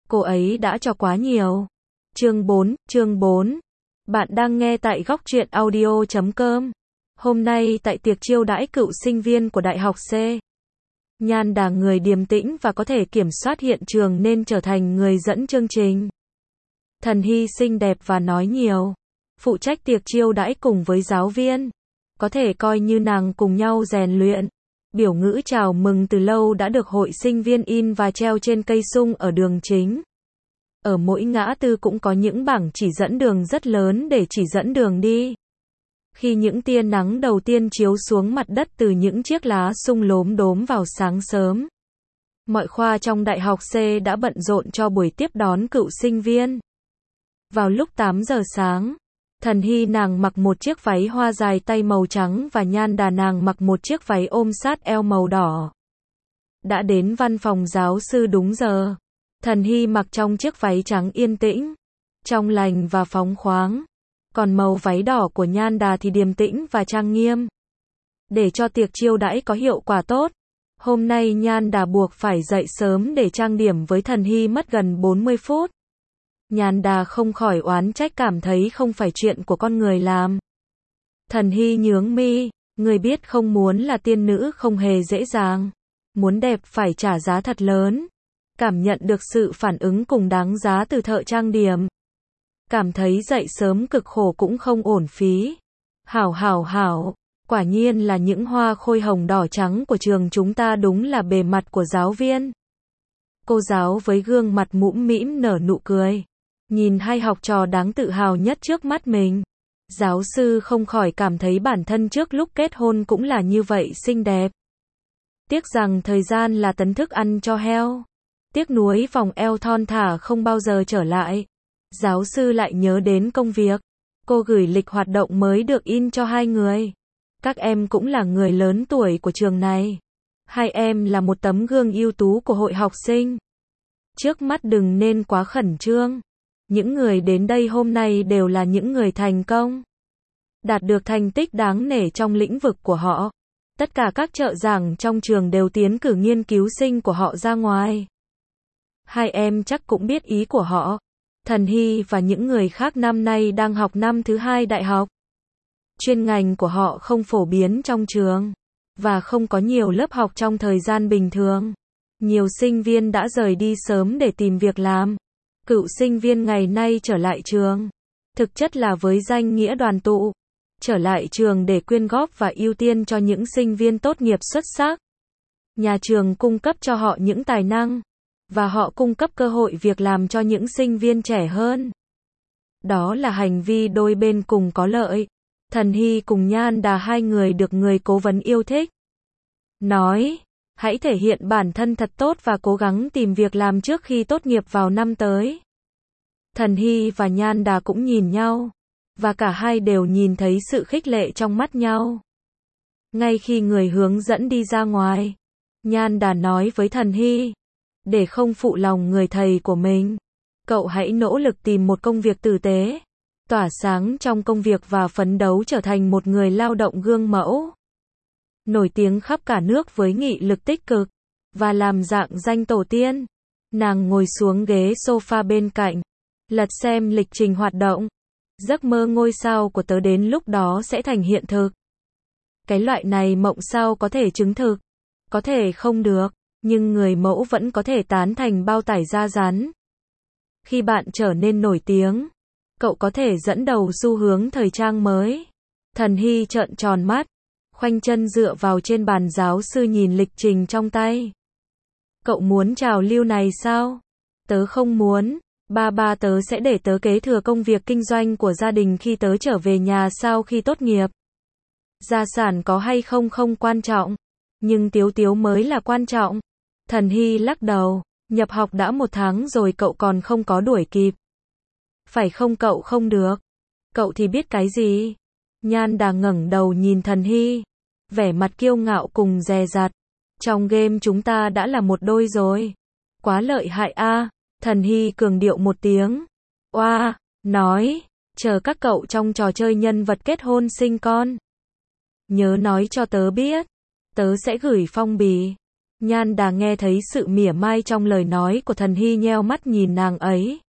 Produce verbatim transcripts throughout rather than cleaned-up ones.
cô ấy đã cho quá nhiều. Chương bốn, chương bốn. Bạn đang nghe tại góc truyện audio chấm com. Hôm nay tại tiệc chiêu đãi cựu sinh viên của Đại học C. Nhan Đà người điềm tĩnh và có thể kiểm soát hiện trường nên trở thành người dẫn chương trình. Thần Hy xinh đẹp và nói nhiều. Phụ trách tiệc chiêu đãi cùng với giáo viên. Có thể coi như nàng cùng nhau rèn luyện. Biểu ngữ chào mừng từ lâu đã được hội sinh viên in và treo trên cây sung ở đường chính. Ở mỗi ngã tư cũng có những bảng chỉ dẫn đường rất lớn để chỉ dẫn đường đi. Khi những tia nắng đầu tiên chiếu xuống mặt đất từ những chiếc lá sung lốm đốm vào sáng sớm, mọi khoa trong Đại học C đã bận rộn cho buổi tiếp đón cựu sinh viên. Vào lúc tám giờ sáng, Thần Hy nàng mặc một chiếc váy hoa dài tay màu trắng và Nhan Đà nàng mặc một chiếc váy ôm sát eo màu đỏ. Đã đến văn phòng giáo sư đúng giờ. Thần Hy mặc trong chiếc váy trắng yên tĩnh, trong lành và phóng khoáng. Còn màu váy đỏ của Nhan Đà thì điềm tĩnh và trang nghiêm. Để cho tiệc chiêu đãi có hiệu quả tốt, hôm nay Nhan Đà buộc phải dậy sớm để trang điểm với Thần Hy mất gần bốn mươi phút. Nhan Đà không khỏi oán trách cảm thấy không phải chuyện của con người làm. Thần Hy nhướng mi, người biết không muốn là tiên nữ không hề dễ dàng. Muốn đẹp phải trả giá thật lớn. Cảm nhận được sự phản ứng cùng đáng giá từ thợ trang điểm. Cảm thấy dậy sớm cực khổ cũng không uổng phí. Hảo hảo hảo, quả nhiên là những hoa khôi hồng đỏ trắng của trường chúng ta đúng là bề mặt của giáo viên. Cô giáo với gương mặt mũm mĩm nở nụ cười. Nhìn hai học trò đáng tự hào nhất trước mắt mình. Giáo sư không khỏi cảm thấy bản thân trước lúc kết hôn cũng là như vậy xinh đẹp. Tiếc rằng thời gian là tấn thức ăn cho heo. Tiếc nuối vòng eo thon thả không bao giờ trở lại. Giáo sư lại nhớ đến công việc. Cô gửi lịch hoạt động mới được in cho hai người. Các em cũng là người lớn tuổi của trường này. Hai em là một tấm gương ưu tú của hội học sinh. Trước mắt đừng nên quá khẩn trương. Những người đến đây hôm nay đều là những người thành công. Đạt được thành tích đáng nể trong lĩnh vực của họ. Tất cả các trợ giảng trong trường đều tiến cử nghiên cứu sinh của họ ra ngoài. Hai em chắc cũng biết ý của họ. Thần Hy và những người khác năm nay đang học năm thứ hai đại học. Chuyên ngành của họ không phổ biến trong trường. Và không có nhiều lớp học trong thời gian bình thường. Nhiều sinh viên đã rời đi sớm để tìm việc làm. Cựu sinh viên ngày nay trở lại trường. Thực chất là với danh nghĩa đoàn tụ. Trở lại trường để quyên góp và ưu tiên cho những sinh viên tốt nghiệp xuất sắc. Nhà trường cung cấp cho họ những tài năng. Và họ cung cấp cơ hội việc làm cho những sinh viên trẻ hơn. Đó là hành vi đôi bên cùng có lợi. Thần Hy cùng Nhan Đà hai người được người cố vấn yêu thích. Nói, hãy thể hiện bản thân thật tốt và cố gắng tìm việc làm trước khi tốt nghiệp vào năm tới. Thần Hy và Nhan Đà cũng nhìn nhau. Và cả hai đều nhìn thấy sự khích lệ trong mắt nhau. Ngay khi người hướng dẫn đi ra ngoài, Nhan Đà nói với Thần Hy. Để không phụ lòng người thầy của mình, cậu hãy nỗ lực tìm một công việc tử tế, tỏa sáng trong công việc và phấn đấu trở thành một người lao động gương mẫu. Nổi tiếng khắp cả nước với nghị lực tích cực, và làm dạng danh tổ tiên. Nàng ngồi xuống ghế sofa bên cạnh, lật xem lịch trình hoạt động. Giấc mơ ngôi sao của tớ đến lúc đó sẽ thành hiện thực. Cái loại này mộng sao có thể chứng thực, có thể không được. Nhưng người mẫu vẫn có thể tán thành bao tải da rắn. Khi bạn trở nên nổi tiếng, cậu có thể dẫn đầu xu hướng thời trang mới. Thần Hy trợn tròn mắt, khoanh chân dựa vào trên bàn giáo sư nhìn lịch trình trong tay. Cậu muốn trào lưu này sao? Tớ không muốn. Ba ba tớ sẽ để tớ kế thừa công việc kinh doanh của gia đình khi tớ trở về nhà sau khi tốt nghiệp. Gia sản có hay không không quan trọng. Nhưng Tiếu Tiếu mới là quan trọng. Thần Hy lắc đầu, nhập học đã một tháng rồi cậu còn không có đuổi kịp. Phải không cậu không được. Cậu thì biết cái gì? Nhan Đà ngẩng đầu nhìn Thần Hy. Vẻ mặt kiêu ngạo cùng dè dặt. Trong game chúng ta đã là một đôi rồi. Quá lợi hại a. À. Thần Hy cường điệu một tiếng. Oa, nói, chờ các cậu trong trò chơi nhân vật kết hôn sinh con. Nhớ nói cho tớ biết. Tớ sẽ gửi phong bì. Nhan Đà nghe thấy sự mỉa mai trong lời nói của Thần Hy nheo mắt nhìn nàng ấy.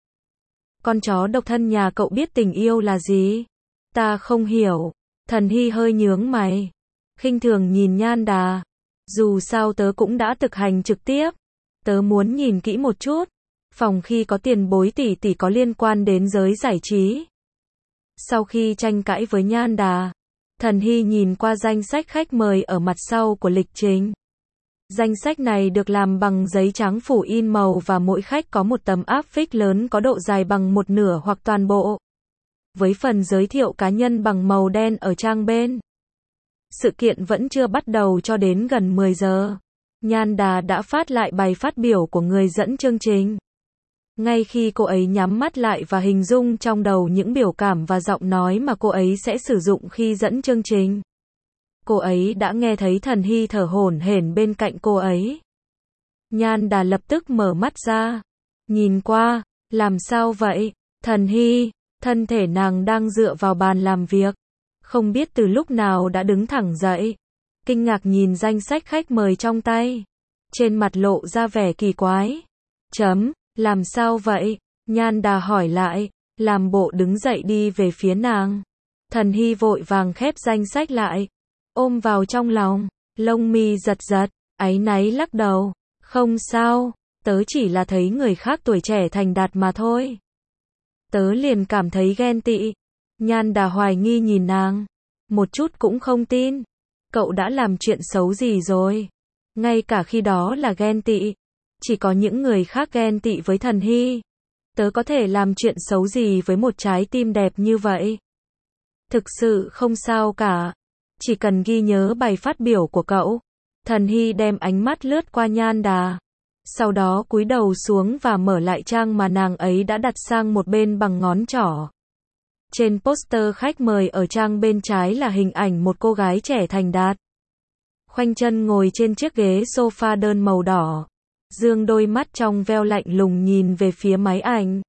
Con chó độc thân nhà cậu biết tình yêu là gì? Ta không hiểu. Thần Hy hơi nhướng mày. Khinh thường nhìn Nhan Đà. Dù sao tớ cũng đã thực hành trực tiếp. Tớ muốn nhìn kỹ một chút. Phòng khi có tiền bối tỷ tỷ có liên quan đến giới giải trí. Sau khi tranh cãi với Nhan Đà, Thần Hy nhìn qua danh sách khách mời ở mặt sau của lịch trình. Danh sách này được làm bằng giấy trắng phủ in màu và mỗi khách có một tấm áp phích lớn có độ dài bằng một nửa hoặc toàn bộ. Với phần giới thiệu cá nhân bằng màu đen ở trang bên. Sự kiện vẫn chưa bắt đầu cho đến gần mười giờ. Nhan Đà đã phát lại bài phát biểu của người dẫn chương trình. Ngay khi cô ấy nhắm mắt lại và hình dung trong đầu những biểu cảm và giọng nói mà cô ấy sẽ sử dụng khi dẫn chương trình, cô ấy đã nghe thấy Thần Hy thở hổn hển bên cạnh cô ấy. Nhan Đà lập tức mở mắt ra, nhìn qua, làm sao vậy? Thần Hy, thân thể nàng đang dựa vào bàn làm việc, không biết từ lúc nào đã đứng thẳng dậy, kinh ngạc nhìn danh sách khách mời trong tay, trên mặt lộ ra vẻ kỳ quái. Chấm, làm sao vậy? Nhan Đà hỏi lại, làm bộ đứng dậy đi về phía nàng. Thần Hy vội vàng khép danh sách lại, ôm vào trong lòng, lông mi giật giật, áy náy lắc đầu. Không sao, tớ chỉ là thấy người khác tuổi trẻ thành đạt mà thôi. Tớ liền cảm thấy ghen tị. Nhan Đà hoài nghi nhìn nàng, một chút cũng không tin. Cậu đã làm chuyện xấu gì rồi? Ngay cả khi đó là ghen tị. Chỉ có những người khác ghen tị với Thần Hy. Tớ có thể làm chuyện xấu gì với một trái tim đẹp như vậy? Thực sự không sao cả. Chỉ cần ghi nhớ bài phát biểu của cậu. Thần Hy đem ánh mắt lướt qua Nhan Đà. Sau đó cúi đầu xuống và mở lại trang mà nàng ấy đã đặt sang một bên bằng ngón trỏ. Trên poster khách mời ở trang bên trái là hình ảnh một cô gái trẻ thành đạt. Khoanh chân ngồi trên chiếc ghế sofa đơn màu đỏ. Dương đôi mắt trong veo lạnh lùng nhìn về phía máy ảnh.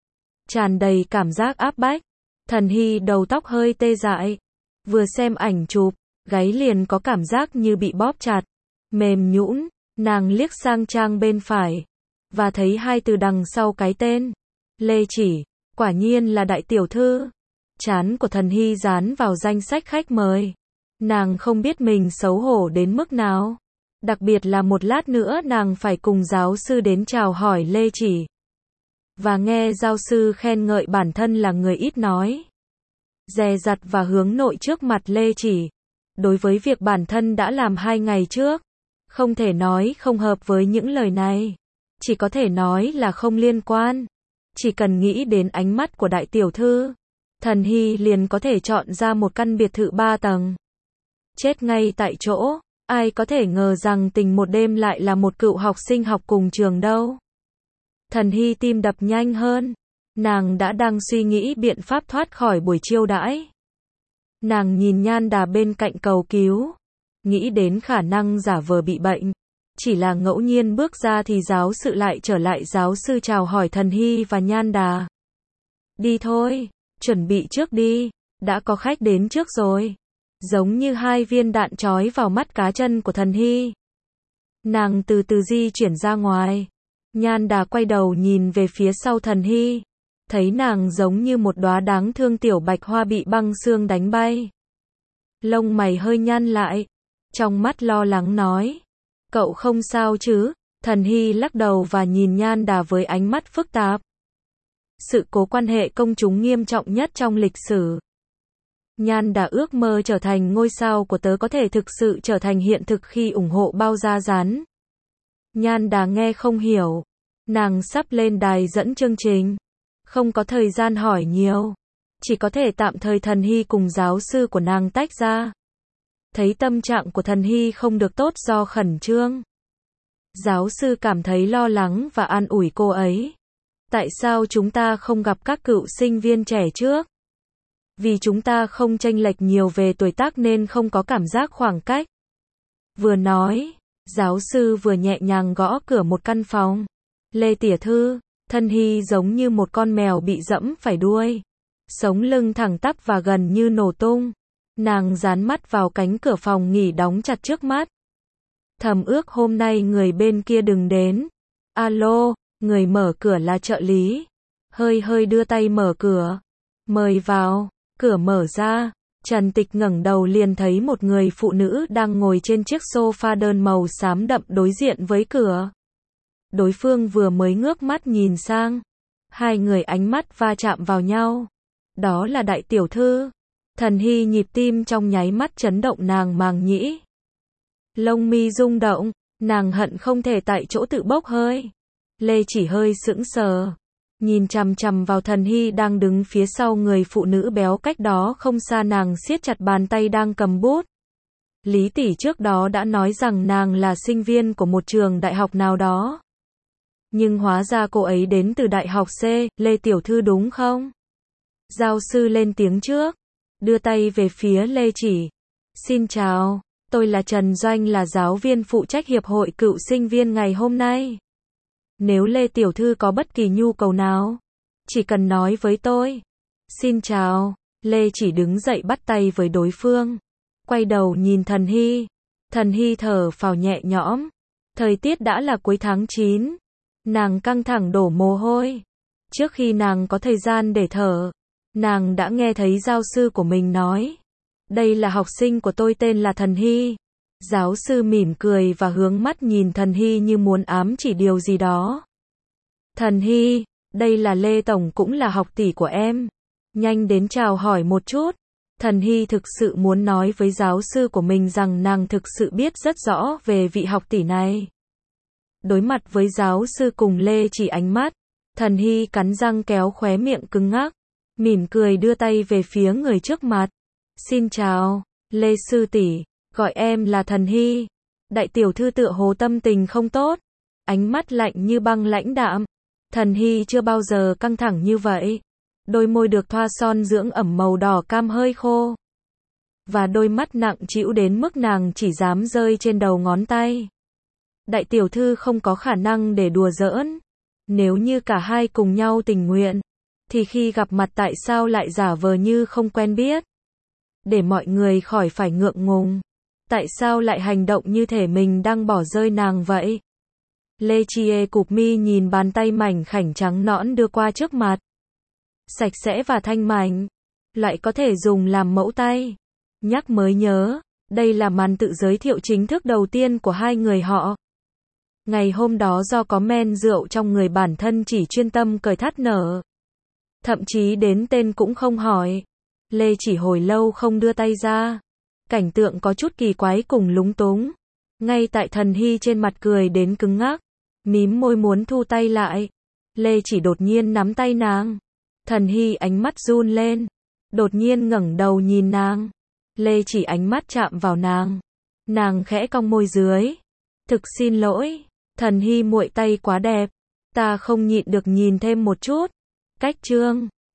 Tràn đầy cảm giác áp bách. Thần Hy đầu tóc hơi tê dại. Vừa xem ảnh chụp, gáy liền có cảm giác như bị bóp chặt. Mềm nhũn, nàng liếc sang trang bên phải. Và thấy hai từ đằng sau cái tên. Lê Chỉ, quả nhiên là đại tiểu thư. Trán của Thần Hy dán vào danh sách khách mời. Nàng không biết mình xấu hổ đến mức nào. Đặc biệt là một lát nữa nàng phải cùng giáo sư đến chào hỏi Lê Chỉ. Và nghe giáo sư khen ngợi bản thân là người ít nói. Dè dặt và hướng nội trước mặt Lê Chỉ. Đối với việc bản thân đã làm hai ngày trước. Không thể nói không hợp với những lời này. Chỉ có thể nói là không liên quan. Chỉ cần nghĩ đến ánh mắt của đại tiểu thư. Thần Hy liền có thể chọn ra một căn biệt thự ba tầng. Chết ngay tại chỗ. Ai có thể ngờ rằng tình một đêm lại là một cựu học sinh học cùng trường đâu. Thần Hy tim đập nhanh hơn. Nàng đã đang suy nghĩ biện pháp thoát khỏi buổi chiêu đãi. Nàng nhìn Nhan Đà bên cạnh cầu cứu. Nghĩ đến khả năng giả vờ bị bệnh. Chỉ là ngẫu nhiên bước ra thì giáo sự lại trở lại giáo sư chào hỏi Thần Hy và Nhan Đà. Đi thôi, chuẩn bị trước đi, đã có khách đến trước rồi. Giống như hai viên đạn trói vào mắt cá chân của Thần Hy. Nàng từ từ di chuyển ra ngoài. Nhan Đà quay đầu nhìn về phía sau Thần Hy. Thấy nàng giống như một đóa đáng thương tiểu bạch hoa bị băng xương đánh bay. Lông mày hơi nhăn lại. Trong mắt lo lắng nói. Cậu không sao chứ? Thần Hy lắc đầu và nhìn Nhan Đà với ánh mắt phức tạp. Sự cố quan hệ công chúng nghiêm trọng nhất trong lịch sử. Nhan Đà ước mơ trở thành ngôi sao của tớ có thể thực sự trở thành hiện thực khi ủng hộ bao da rán. Nhan Đà nghe không hiểu. Nàng sắp lên đài dẫn chương trình. Không có thời gian hỏi nhiều. Chỉ có thể tạm thời Thần Hy cùng giáo sư của nàng tách ra. Thấy tâm trạng của Thần Hy không được tốt do khẩn trương. Giáo sư cảm thấy lo lắng và an ủi cô ấy. Tại sao chúng ta không gặp các cựu sinh viên trẻ trước? Vì chúng ta không chênh lệch nhiều về tuổi tác nên không có cảm giác khoảng cách. Vừa nói, giáo sư vừa nhẹ nhàng gõ cửa một căn phòng. Lê tỉa thư, Thần Hy giống như một con mèo bị dẫm phải đuôi. Sống lưng thẳng tắp và gần như nổ tung. Nàng dán mắt vào cánh cửa phòng nghỉ đóng chặt trước mắt. thầm ước hôm nay người bên kia đừng đến. Alo, người mở cửa là trợ lý. Hơi hơi đưa tay mở cửa. Mời vào, cửa mở ra. Trần Tịch ngẩng đầu liền thấy một người phụ nữ đang ngồi trên chiếc sofa đơn màu xám đậm đối diện với cửa. Đối phương vừa mới ngước mắt nhìn sang. Hai người ánh mắt va chạm vào nhau. Đó là đại tiểu thư. Thần Hy nhịp tim trong nháy mắt chấn động nàng màng nhĩ. Lông mi rung động, nàng hận không thể tại chỗ tự bốc hơi. Lê Chỉ hơi sững sờ, nhìn chằm chằm vào Thần Hy đang đứng phía sau người phụ nữ béo cách đó không xa, nàng siết chặt bàn tay đang cầm bút. Lý tỷ trước đó đã nói rằng nàng là sinh viên của một trường đại học nào đó. Nhưng hóa ra cô ấy đến từ đại học C, Lê tiểu thư đúng không? Giáo sư lên tiếng trước, đưa tay về phía Lê Chỉ. Xin chào, tôi là Trần Doanh, là giáo viên phụ trách hiệp hội cựu sinh viên ngày hôm nay. Nếu Lê tiểu thư có bất kỳ nhu cầu nào, chỉ cần nói với tôi. Xin chào, Lê Chỉ đứng dậy bắt tay với đối phương. Quay đầu nhìn Thần Hy. Thần Hy thở phào nhẹ nhõm. Thời tiết đã là cuối tháng chín. Nàng căng thẳng đổ mồ hôi. Trước khi nàng có thời gian để thở, nàng đã nghe thấy giáo sư của mình nói. Đây là học sinh của tôi, tên là Thần Hy. Giáo sư mỉm cười và hướng mắt nhìn Thần Hy như muốn ám chỉ điều gì đó. Thần Hy, đây là Lê Tổng, cũng là học tỷ của em. Nhanh đến chào hỏi một chút. Thần Hy thực sự muốn nói với giáo sư của mình rằng nàng thực sự biết rất rõ về vị học tỷ này. Đối mặt với giáo sư cùng Lê Chỉ ánh mắt, Thần Hy cắn răng kéo khóe miệng cứng ngắc, mỉm cười đưa tay về phía người trước mặt. Xin chào, Lê sư tỷ, gọi em là Thần Hy. Đại tiểu thư tựa hồ tâm tình không tốt, ánh mắt lạnh như băng lãnh đạm. Thần Hy chưa bao giờ căng thẳng như vậy. Đôi môi được thoa son dưỡng ẩm màu đỏ cam hơi khô, và đôi mắt nặng trĩu đến mức nàng chỉ dám rơi trên đầu ngón tay. Đại tiểu thư không có khả năng để đùa giỡn. Nếu như cả hai cùng nhau tình nguyện, thì khi gặp mặt tại sao lại giả vờ như không quen biết? Để mọi người khỏi phải ngượng ngùng. Tại sao lại hành động như thể mình đang bỏ rơi nàng vậy? Lê Chie cụp mi nhìn bàn tay mảnh khảnh trắng nõn đưa qua trước mặt. Sạch sẽ và thanh mảnh, lại có thể dùng làm mẫu tay. Nhắc mới nhớ, đây là màn tự giới thiệu chính thức đầu tiên của hai người họ. Ngày hôm đó do có men rượu trong người, bản thân chỉ chuyên tâm cười thắt nở. Thậm chí đến tên cũng không hỏi. Lê Chỉ hồi lâu không đưa tay ra. Cảnh tượng có chút kỳ quái cùng lúng túng. Ngay tại Thần Hy trên mặt cười đến cứng ngắc, mím môi muốn thu tay lại. Lê Chỉ đột nhiên nắm tay nàng. Thần Hy ánh mắt run lên, đột nhiên ngẩng đầu nhìn nàng. Lê Chỉ ánh mắt chạm vào nàng. Nàng khẽ cong môi dưới. Thực xin lỗi, Thần Hy muội, tay quá đẹp. Ta không nhịn được nhìn thêm một chút. Cách chương